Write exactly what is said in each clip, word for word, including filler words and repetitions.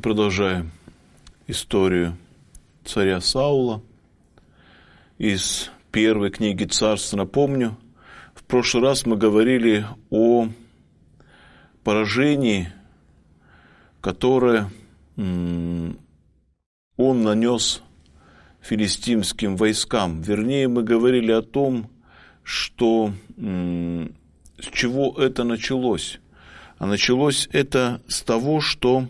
продолжаем историю царя Саула из первой книги Царств. Напомню, в прошлый раз мы говорили о поражении, которое он нанес филистимским войскам. Вернее, мы говорили о том, что с чего это началось. А началось это с того, что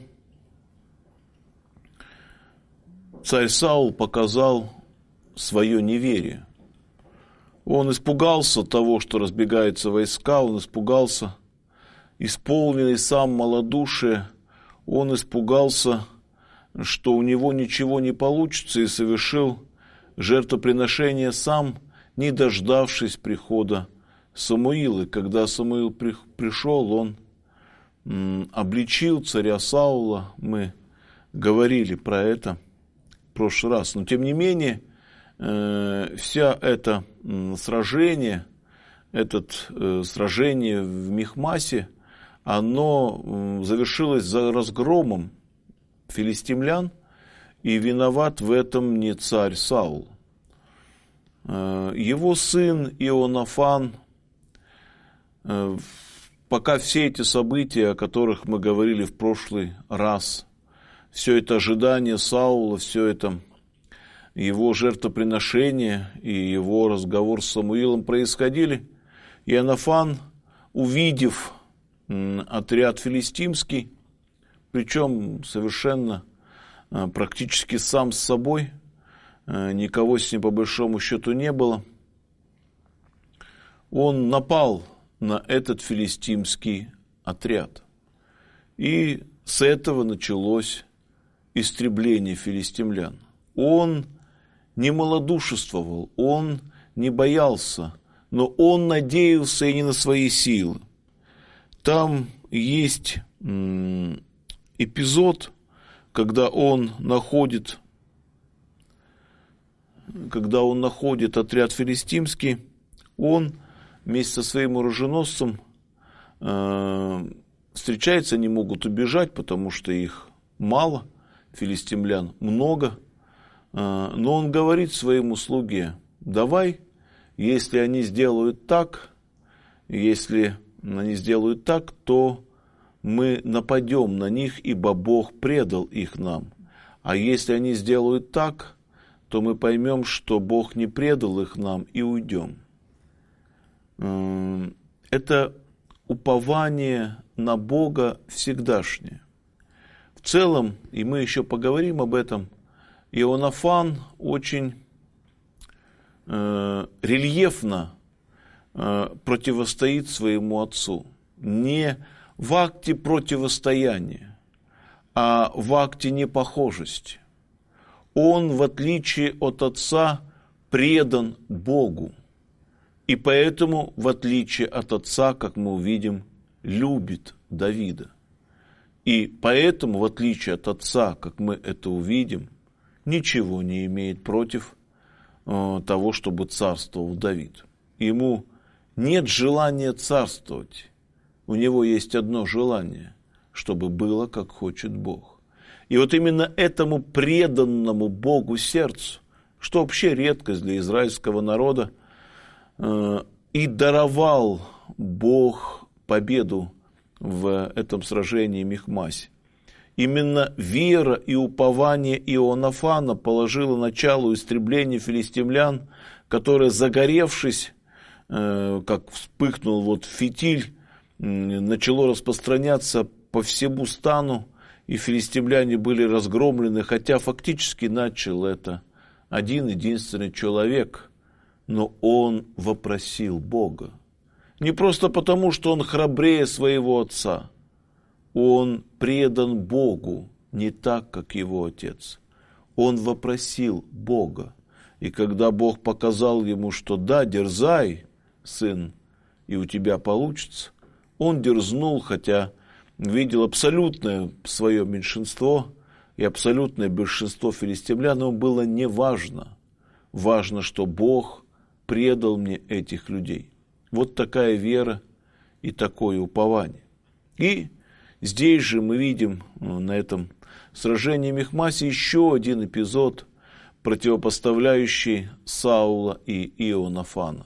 царь Саул показал свое неверие. Он испугался того, что разбегаются войска, он испугался, исполненный сам малодушия, он испугался, что у него ничего не получится, и совершил жертвоприношение сам, не дождавшись прихода Самуила. Когда Самуил при, пришел, он м, обличил царя Саула, мы говорили про это в прошлый раз. Но тем не менее, э, вся это э, сражение, это э, сражение в Михмасе, оно э, завершилось за разгромом филистимлян, и виноват в этом не царь Саул. Э, его сын Ионафан, э, пока все эти события, о которых мы говорили в прошлый раз, все это ожидание Саула, все это его жертвоприношение и его разговор с Самуилом происходили, Ионафан, увидев отряд филистимский, причем совершенно практически сам с собой, никого с ним по большому счету не было, он напал на этот филистимский отряд. И с этого началось истребление филистимлян. Он не малодушествовал, он не боялся, но он надеялся и не на свои силы. Там есть м, эпизод, когда он находит, когда он находит отряд филистимский, он вместе со своим оруженосцем э, встречаются, они могут убежать, потому что их мало, филистимлян много, но он говорит своему слуге: давай, если они сделают так, если они сделают так, то мы нападем на них, ибо Бог предал их нам. А если они сделают так, то мы поймем, что Бог не предал их нам, и уйдем. Это упование на Бога всегдашнее. В целом, и мы еще поговорим об этом, Ионафан очень э, рельефно э, противостоит своему отцу. Не в акте противостояния, а в акте непохожести. Он, в отличие от отца, предан Богу. И поэтому, в отличие от отца, как мы увидим, любит Давида. И поэтому, в отличие от отца, как мы это увидим, ничего не имеет против э, того, чтобы царствовал Давид. Ему нет желания царствовать. У него есть одно желание, чтобы было, как хочет Бог. И вот именно этому преданному Богу сердцу, что вообще редкость для израильского народа, э, и даровал Бог победу в этом сражении Михмасе. Именно вера и упование Ионафана положило начало истреблению филистимлян, которое, загоревшись, э, как вспыхнул вот фитиль, э, начало распространяться по всему стану, и филистимляне были разгромлены, хотя фактически начал это один единственный человек, но он вопросил Бога. Не просто потому, что он храбрее своего отца. Он предан Богу не так, как его отец. Он вопросил Бога. И когда Бог показал ему, что да, дерзай, сын, и у тебя получится, он дерзнул, хотя видел абсолютное свое меньшинство и абсолютное большинство филистимлян, но было не важно. Важно, что Бог предал мне этих людей. Вот такая вера и такое упование. И здесь же мы видим на этом Сражение Михмасе еще один эпизод, противопоставляющий Саула и Иоаннафана.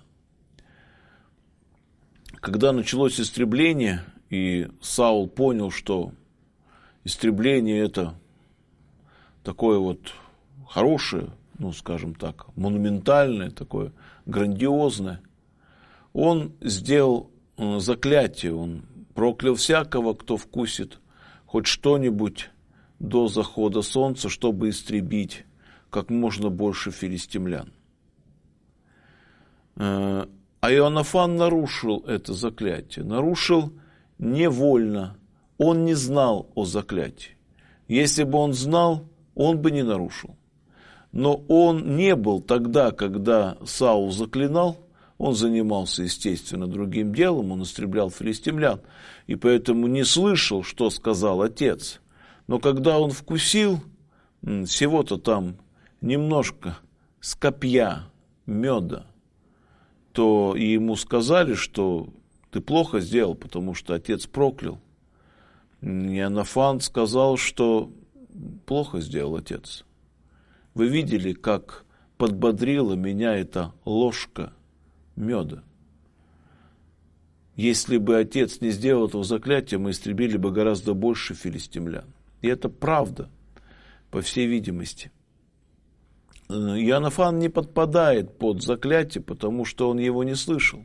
Когда началось истребление, и Саул понял, что истребление это такое вот хорошее, ну, скажем так, монументальное, такое грандиозное, он сделал заклятие, он проклял всякого, кто вкусит хоть что-нибудь до захода солнца, чтобы истребить как можно больше филистимлян. А Иоаннафан нарушил это заклятие, нарушил невольно, он не знал о заклятии. Если бы он знал, он бы не нарушил. Но он не был тогда, когда Саул заклинал, он занимался, естественно, другим делом, он истреблял филистимлян, и поэтому не слышал, что сказал отец. Но когда он вкусил всего-то там немножко с копья меда, то ему сказали, что ты плохо сделал, потому что отец проклял. Иоаннафан сказал, что плохо сделал отец. Вы видели, как подбодрила меня эта ложка меда? Если бы отец не сделал этого заклятия, мы истребили бы гораздо больше филистимлян. И это правда, по всей видимости. Иоаннафан не подпадает под заклятие, потому что он его не слышал.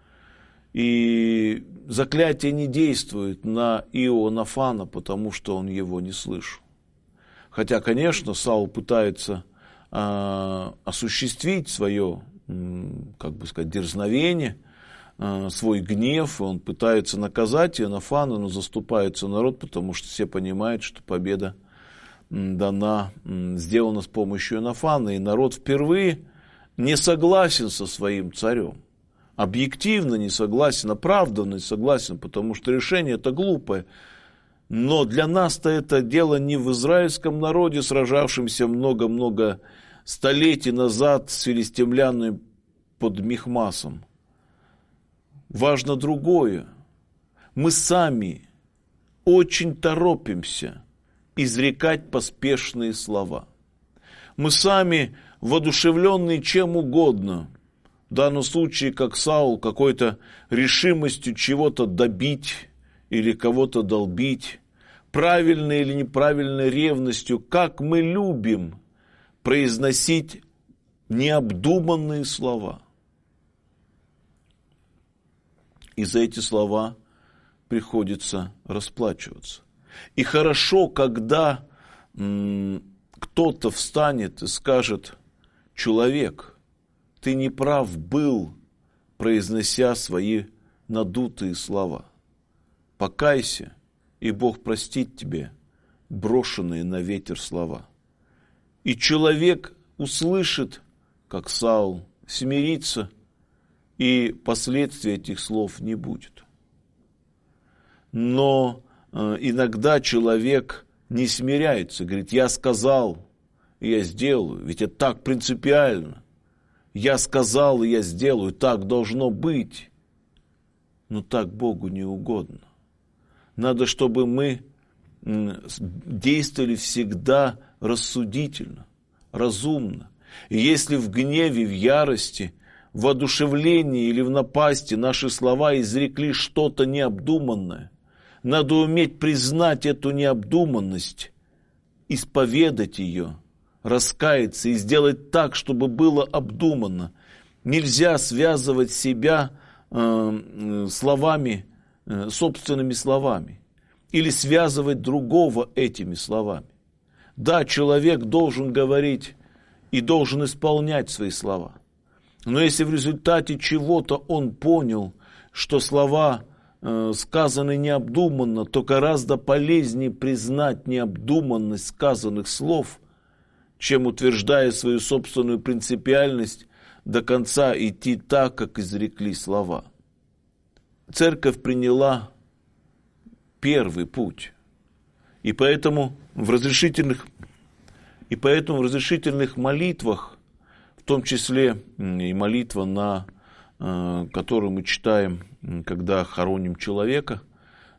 И заклятие не действует на Иоаннафана, потому что он его не слышал. Хотя, конечно, Саул пытается э, осуществить свое, э, как бы сказать, дерзновение, э, свой гнев, он пытается наказать Иоаннафана, но заступается народ, потому что все понимают, что победа э, дана, э, сделана с помощью Иоаннафана, и народ впервые не согласен со своим царем. Объективно не согласен, оправданно не согласен, потому что решение это глупое. Но для нас-то это дело не в израильском народе, сражавшемся много-много столетий назад с филистимлянами под Михмасом. Важно другое. Мы сами очень торопимся изрекать поспешные слова. Мы сами, воодушевленные чем угодно, в данном случае, как Саул, какой-то решимостью чего-то добить или кого-то долбить, правильной или неправильной ревностью, как мы любим произносить необдуманные слова. И за эти слова приходится расплачиваться. И хорошо, когда м- кто-то встанет и скажет: человек, ты не прав был, произнося свои надутые слова. Покайся, и Бог простит тебе брошенные на ветер слова. И человек услышит, как Саул, смирится, и последствий этих слов не будет. Но э, иногда человек не смиряется, говорит: я сказал, и я сделаю, ведь это так принципиально. Я сказал, и я сделаю, так должно быть. Но так Богу не угодно. Надо, чтобы мы действовали всегда рассудительно, разумно. И если в гневе, в ярости, в воодушевлении или в напасти наши слова изрекли что-то необдуманное, надо уметь признать эту необдуманность, исповедать ее, раскаяться и сделать так, чтобы было обдуманно. Нельзя связывать себя э, словами, э, собственными словами, или связывать другого этими словами. Да, человек должен говорить и должен исполнять свои слова. Но если в результате чего-то он понял, что слова э, сказаны необдуманно, то гораздо полезнее признать необдуманность сказанных слов, чем, утверждая свою собственную принципиальность, до конца идти так, как изрекли слова. Церковь приняла первый путь. И поэтому в разрешительных, и поэтому в разрешительных молитвах, в том числе и молитва, на, которую мы читаем, когда хороним человека,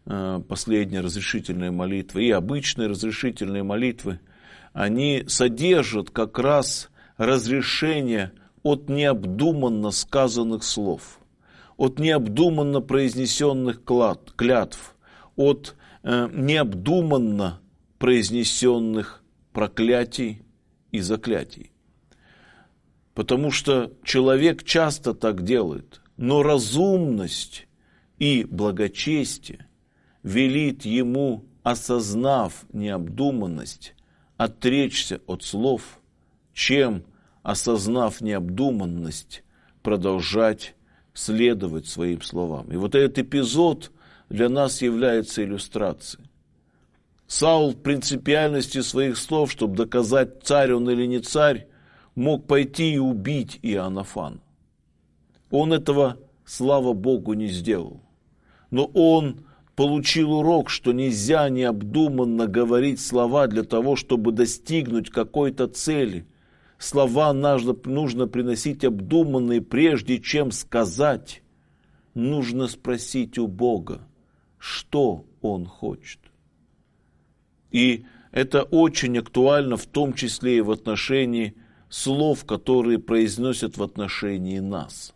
последние разрешительные молитвы и обычные разрешительные молитвы, они содержат как раз разрешение от необдуманно сказанных слов, от необдуманно произнесенных клятв, от необдуманно произнесенных проклятий и заклятий. Потому что человек часто так делает, но разумность и благочестие велит ему, осознав необдуманность, отречься от слов, чем, осознав необдуманность, продолжать следовать своим словам. И вот этот эпизод для нас является иллюстрацией. Саул в принципиальности своих слов, чтобы доказать, царь он или не царь, мог пойти и убить Иоаннафана. Он этого, слава Богу, не сделал. Но он получил урок, что нельзя необдуманно говорить слова для того, чтобы достигнуть какой-то цели. Слова нужно, нужно приносить обдуманные, прежде чем сказать. Нужно спросить у Бога, что Он хочет. И это очень актуально, в том числе и в отношении слов, которые произносят в отношении нас.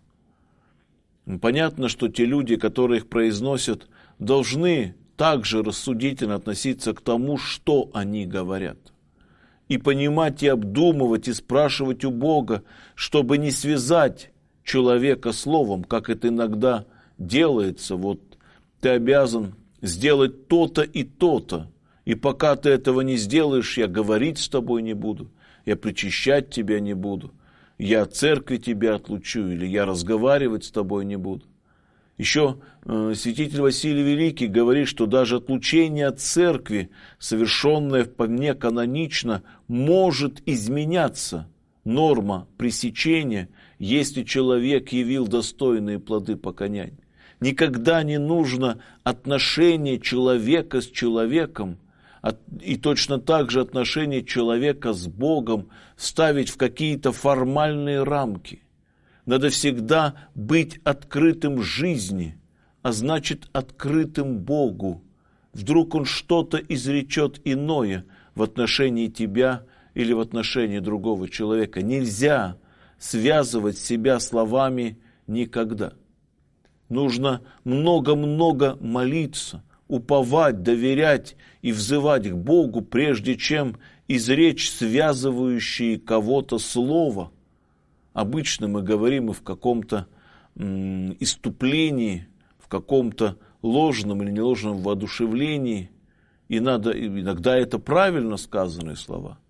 Понятно, что те люди, которые их произносят, должны также рассудительно относиться к тому, что они говорят. И понимать, и обдумывать, и спрашивать у Бога, чтобы не связать человека словом, как это иногда делается. Вот ты обязан сделать то-то и то-то, и пока ты этого не сделаешь, я говорить с тобой не буду, я причащать тебя не буду, я от церкви тебя отлучу, или я разговаривать с тобой не буду. Еще э, святитель Василий Великий говорит, что даже отлучение от церкви, совершенное вполне канонично, может изменяться. Норма пресечения, если человек явил достойные плоды покаяния. Никогда не нужно отношение человека с человеком, и точно так же отношение человека с Богом ставить в какие-то формальные рамки. Надо всегда быть открытым жизни, а значит открытым Богу. Вдруг Он что-то изречет иное в отношении тебя или в отношении другого человека. Нельзя связывать себя словами никогда. Нужно много-много молиться, уповать, доверять и взывать к Богу, прежде чем изречь связывающие кого-то слово. Обычно мы говорим и в каком-то м, исступлении, в каком-то ложном или неложном воодушевлении, и надо, иногда это правильно сказанные слова.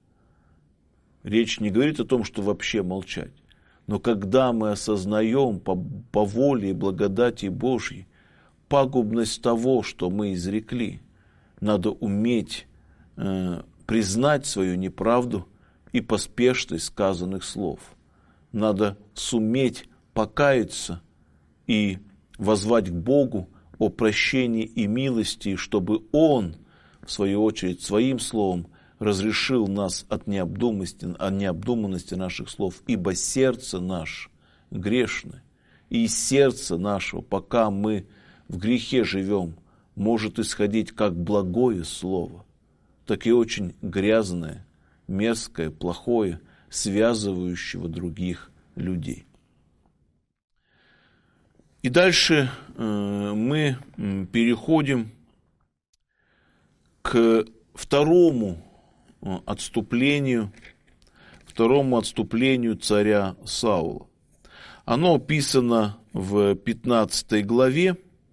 Речь не говорит о том, что вообще молчать. Но когда мы осознаем по, по воле и благодати Божьей пагубность того, что мы изрекли, надо уметь э, признать свою неправду и поспешность сказанных слов. Надо суметь покаяться и воззвать к Богу о прощении и милости, чтобы Он, в свою очередь, своим словом разрешил нас от необдуманности, от необдуманности наших слов, ибо сердце наше грешное, и из сердца нашего, пока мы в грехе живем, может исходить как благое слово, так и очень грязное, мерзкое, плохое, связывающего других людей. И дальше э, мы переходим к второму отступлению, второму отступлению царя Саула. Оно описано в пятнадцатой главе.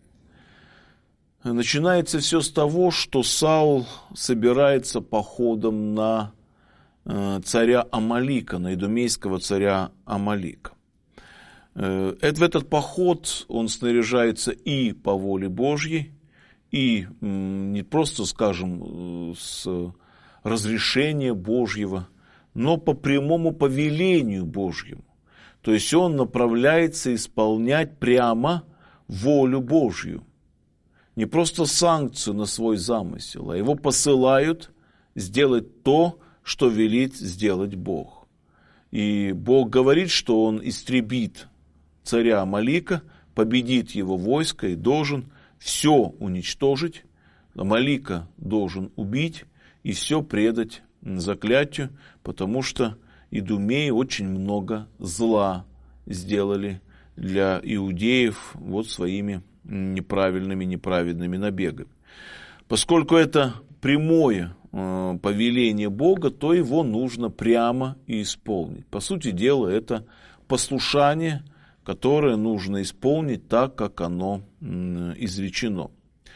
Начинается все с того, что Саул собирается походом на царя Амалика, на идумейского царя Амалика. В этот поход он снаряжается и по воле Божьей, и не просто, скажем, с разрешения Божьего, но по прямому повелению Божьему. То есть он направляется исполнять прямо волю Божью. Не просто санкцию на свой замысел, а его посылают сделать то, что велит сделать Бог. И Бог говорит, что он истребит царя Амалика, победит его войско и должен все уничтожить, Амалика должен убить и все предать заклятию, потому что идумеи очень много зла сделали для иудеев вот своими неправильными, неправедными набегами. Поскольку это прямое э, повеление Бога, то его нужно прямо и исполнить. По сути дела, это послушание, которое нужно исполнить так, как оно э, изречено.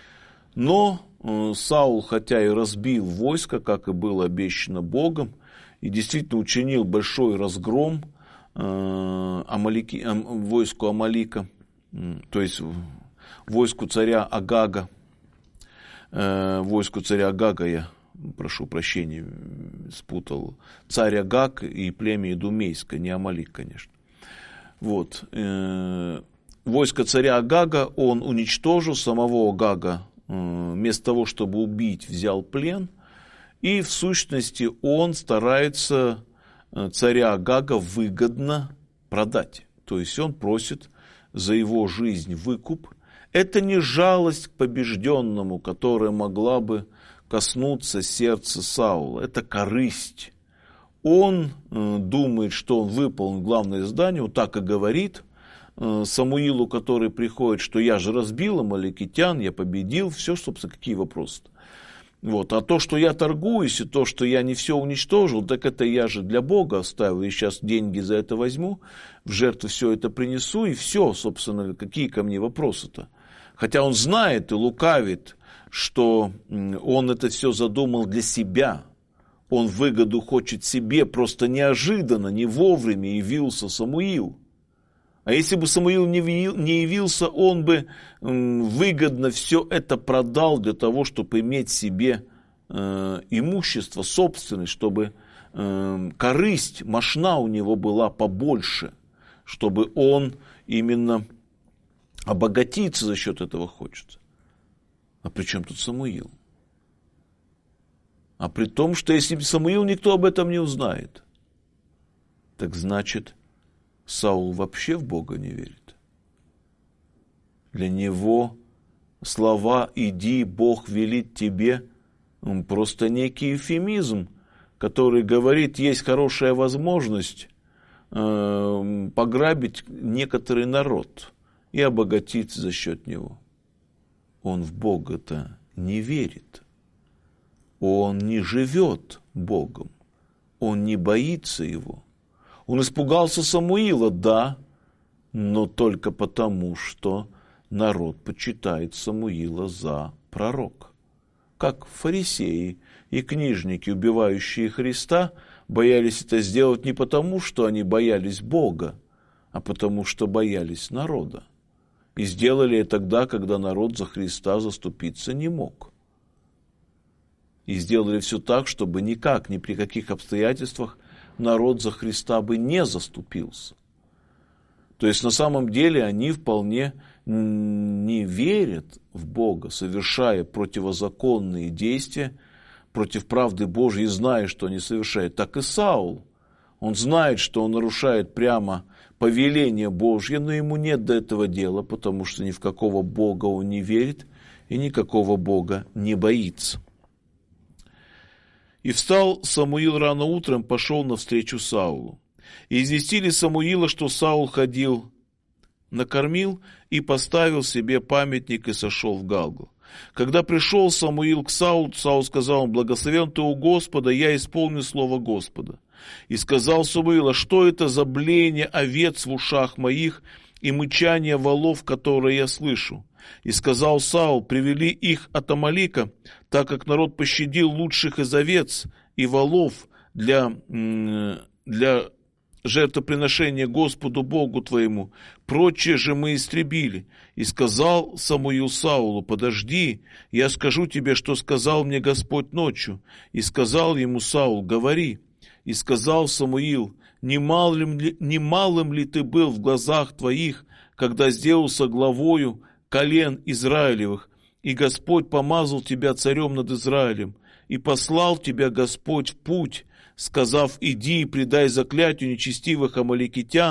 Но э, Саул, хотя и разбил войско, как и было обещано Богом, и действительно учинил большой разгром э, Амалики, э, войску Амалика, э, то есть войску царя Агага, э, войску царя Агага, я прошу прощения, спутал, царь Агаг и племя Идумейское, не Амалик, конечно. Вот. Э, войско царя Агага он уничтожил, самого Агага, э, вместо того, чтобы убить, взял плен, и в сущности он старается царя Агага выгодно продать. То есть он просит за его жизнь выкуп. Это не жалость к побежденному, которая могла бы коснуться сердца Саула. Это корысть. Он э, думает, что он выполнил главное задание, он так и говорит э, Самуилу, который приходит, что я же разбил амаликитян, я победил, все, собственно, какие вопросы-то. Вот. А то, что я торгуюсь, и то, что я не все уничтожил, так это я же для Бога оставил, и сейчас деньги за это возьму, в жертву все это принесу, и все, собственно, какие ко мне вопросы-то. Хотя он знает и лукавит, что он это все задумал для себя, он выгоду хочет себе, просто неожиданно, не вовремя явился Самуил. А если бы Самуил не явился, он бы выгодно все это продал для того, чтобы иметь себе э, имущество, собственность, чтобы э, корысть, мошна у него была побольше, чтобы он именно обогатиться за счет этого хочет. А при чем тут Самуил? А при том, что если Самуил, никто об этом не узнает, так значит, Саул вообще в Бога не верит. Для него слова «иди, Бог велит тебе» просто некий эвфемизм, который говорит, есть хорошая возможность э, пограбить некоторый народ и обогатиться за счет него. Он в Бога-то не верит. Он не живет Богом. Он не боится его. Он испугался Самуила, да, но только потому, что народ почитает Самуила за пророка. Как фарисеи и книжники, убивающие Христа, боялись это сделать не потому, что они боялись Бога, а потому, что боялись народа. И сделали это тогда, когда народ за Христа заступиться не мог. И сделали все так, чтобы никак, ни при каких обстоятельствах народ за Христа бы не заступился. То есть на самом деле они вполне не верят в Бога, совершая противозаконные действия против правды Божьей, зная, что они совершают. Так и Саул. Он знает, что он нарушает прямо повеление Божье, но ему нет до этого дела, потому что ни в какого Бога он не верит и никакого Бога не боится. И встал Самуил рано утром, пошел навстречу Саулу. И известили Самуила, что Саул ходил, накормил и поставил себе памятник и сошел в Галгал. Когда пришел Самуил к Саулу, Саул сказал: «Благословен ты у Господа, я исполню слово Господа». И сказал Самуил: «А что это за блеяние овец в ушах моих и мычание волов, которые я слышу?» И сказал Саул: «Привели их от Амалика, так как народ пощадил лучших из овец и волов для, для жертвоприношения Господу Богу твоему. Прочее же мы истребили». И сказал Самуил Саулу: «Подожди, я скажу тебе, что сказал мне Господь ночью». И сказал ему Саул: «Говори». И сказал Самуил: «Немалым ли, немалым ли ты был в глазах твоих, когда сделался главою колен Израилевых, и Господь помазал тебя царем над Израилем, и послал тебя Господь в путь, сказав: иди и предай заклятию нечестивых амаликитян,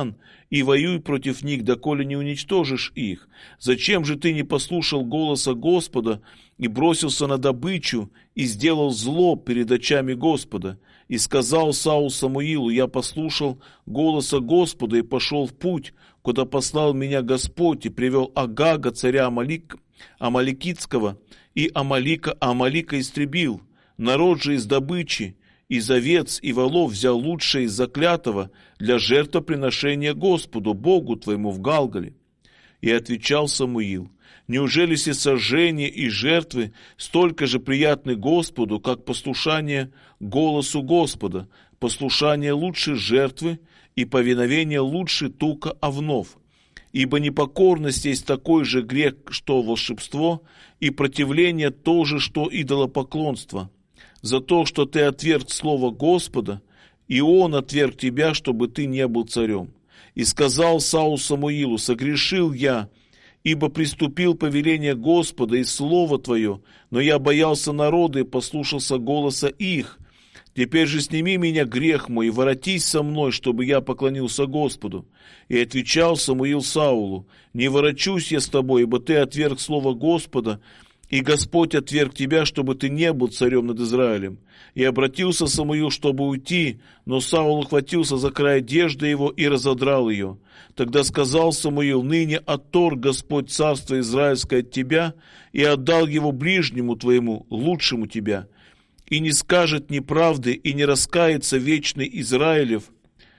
и воюй против них, доколе не уничтожишь их. Зачем же ты не послушал голоса Господа и бросился на добычу и сделал зло перед очами Господа? И сказал Саул Самуилу: я послушал голоса Господа и пошел в путь, куда послал меня Господь, и привел Агага, царя Амалик, Амаликитского, и Амалика, Амалика истребил. Народ же из добычи, из овец и волов взял лучшее из заклятого для жертвоприношения Господу, Богу твоему в Галгале. И отвечал Самуил: неужели всесожжения и жертвы столько же приятны Господу, как послушание голосу Господа? Послушание лучше жертвы, и повиновение лучше тука овнов. Ибо непокорность есть такой же грех, что волшебство, и противление то же, что идолопоклонство. За то, что ты отверг слово Господа, и он отверг тебя, чтобы ты не был царем. И сказал Саул Самуилу: согрешил я, ибо приступил повеление Господа и слово твое, но я боялся народа и послушался голоса их. Теперь же сними меня грех мой и воротись со мной, чтобы я поклонился Господу. И отвечал Самуил Саулу: не ворочусь я с тобой, ибо ты отверг слово Господа, и Господь отверг тебя, чтобы ты не был царем над Израилем. И обратился Самуил, чтобы уйти, но Саул ухватился за край одежды его и разодрал ее. Тогда сказал Самуил: ныне отторг Господь царство израильское от тебя и отдал его ближнему твоему, лучшему тебя. И не скажет неправды и не раскается вечный Израилев,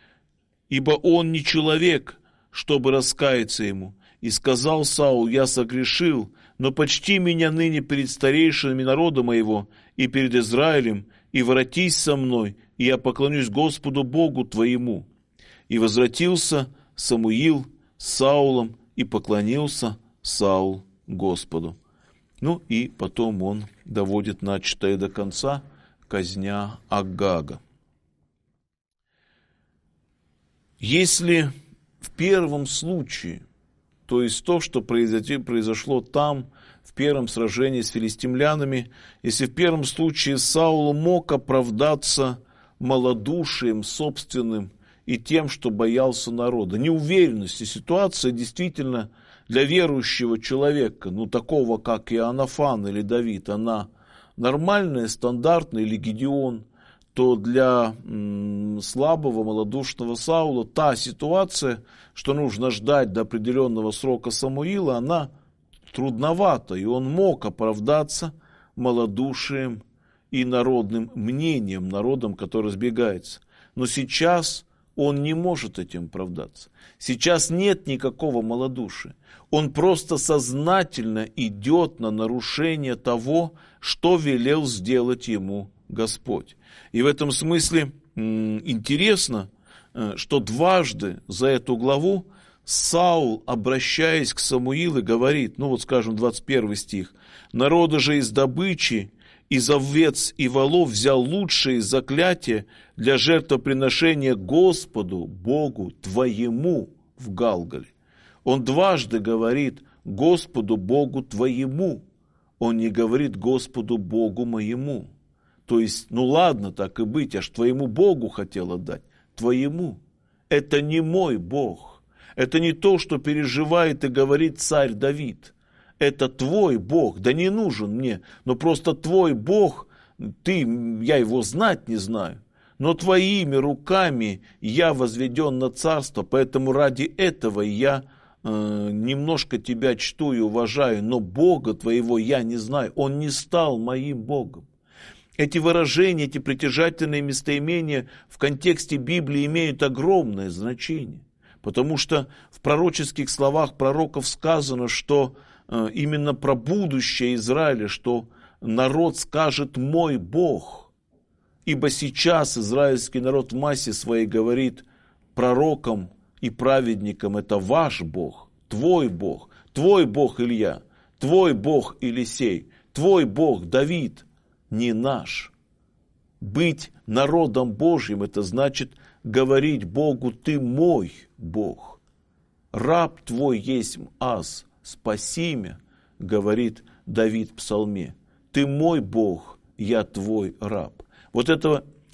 ибо он не человек, чтобы раскаяться ему. И сказал Саул: я согрешил, но почти меня ныне перед старейшинами народа моего и перед Израилем, и воротись со мной, и я поклонюсь Господу Богу твоему. И возвратился Самуил с Саулом, и поклонился Саул Господу. Ну и потом он доводит начатое до конца, казня Агага. Если в первом случае, то есть то, что произошло там, в первом сражении с филистимлянами, если в первом случае Саул мог оправдаться малодушием собственным и тем, что боялся народа, неуверенностью, ситуация действительно для верующего человека, ну такого, как Иоаннафан или Давид, она нормальная, стандартная, или Гедеон, то для м, слабого, малодушного Саула та ситуация, что нужно ждать до определенного срока Самуила, она трудновата, и он мог оправдаться малодушием и народным мнением, народом, который разбегается. Но сейчас он не может этим оправдаться. Сейчас нет никакого малодушия. Он просто сознательно идет на нарушение того, что велел сделать ему Господь. И в этом смысле интересно, что дважды за эту главу Саул, обращаясь к Самуилу, говорит, ну вот скажем, двадцать первый стих: «Народа же из добычи, из овец и волов взял лучшее из заклятия для жертвоприношения Господу, Богу твоему в Галгале». Он дважды говорит Господу, Богу твоему. Он не говорит Господу, Богу моему. То есть, ну ладно, так и быть, аж твоему Богу хотел отдать. Твоему. Это не мой Бог. Это не то, что переживает и говорит царь Давид. Это твой Бог, да не нужен мне, но просто твой Бог, ты, я его знать не знаю, но твоими руками я возведен на царство, поэтому ради этого я э, немножко тебя чту и уважаю, но Бога твоего я не знаю, он не стал моим Богом. Эти выражения, эти притяжательные местоимения в контексте Библии имеют огромное значение, потому что в пророческих словах пророков сказано, что именно про будущее Израиля, что народ скажет «мой Бог». Ибо сейчас израильский народ в массе своей говорит пророкам и праведникам: это ваш Бог, твой Бог, твой Бог Илья, твой Бог Елисей, твой Бог Давид, не наш. Быть народом Божьим — это значит говорить Богу: ты мой Бог. Раб твой есть аз. Спаси меня, говорит Давид в псалме. Ты мой Бог, я твой раб. Вот это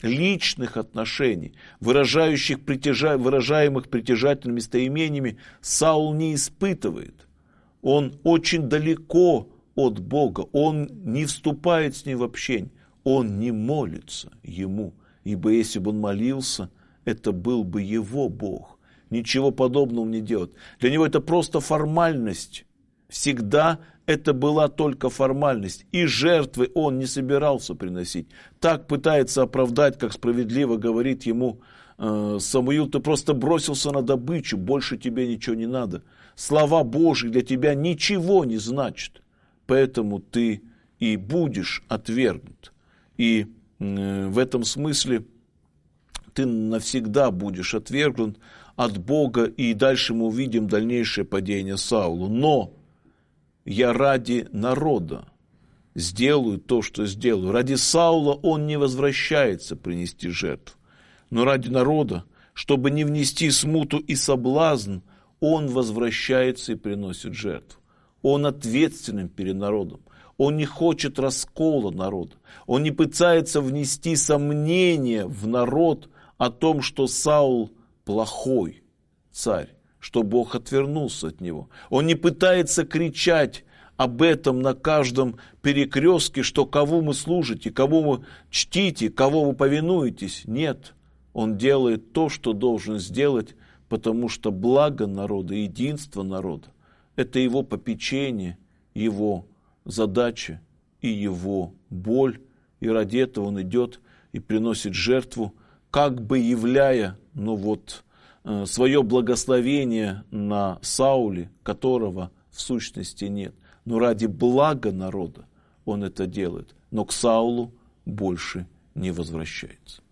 личных отношений, выражающих притяжа... выражаемых притяжательными местоимениями, Саул не испытывает. Он очень далеко от Бога, он не вступает с ним в общение, он не молится ему, ибо если бы он молился, это был бы его Бог. Ничего подобного не делает. Для него это просто формальность. Всегда это была только формальность. И жертвы он не собирался приносить. Так пытается оправдать, как справедливо говорит ему э, Самуил, ты просто бросился на добычу, больше тебе ничего не надо. Слова Божьи для тебя ничего не значат. Поэтому ты и будешь отвергнут. И э, в этом смысле ты навсегда будешь отвергнут от Бога, и дальше мы увидим дальнейшее падение Саулу. Но я ради народа сделаю то, что сделаю. Ради Саула он не возвращается принести жертву. Но ради народа, чтобы не внести смуту и соблазн, он возвращается и приносит жертву. Он ответственен перед народом. Он не хочет раскола народа. Он не пытается внести сомнения в народ о том, что Саул плохой царь, что Бог отвернулся от него. Он не пытается кричать об этом на каждом перекрестке, что кого вы служите, кого вы чтите, кого вы повинуетесь. Нет, он делает то, что должен сделать, потому что благо народа, единство народа – это его попечение, его задача и его боль. И ради этого он идет и приносит жертву, как бы являя, ну вот, свое благословение на Сауле, которого в сущности нет. Но ради блага народа он это делает, но к Саулу больше не возвращается.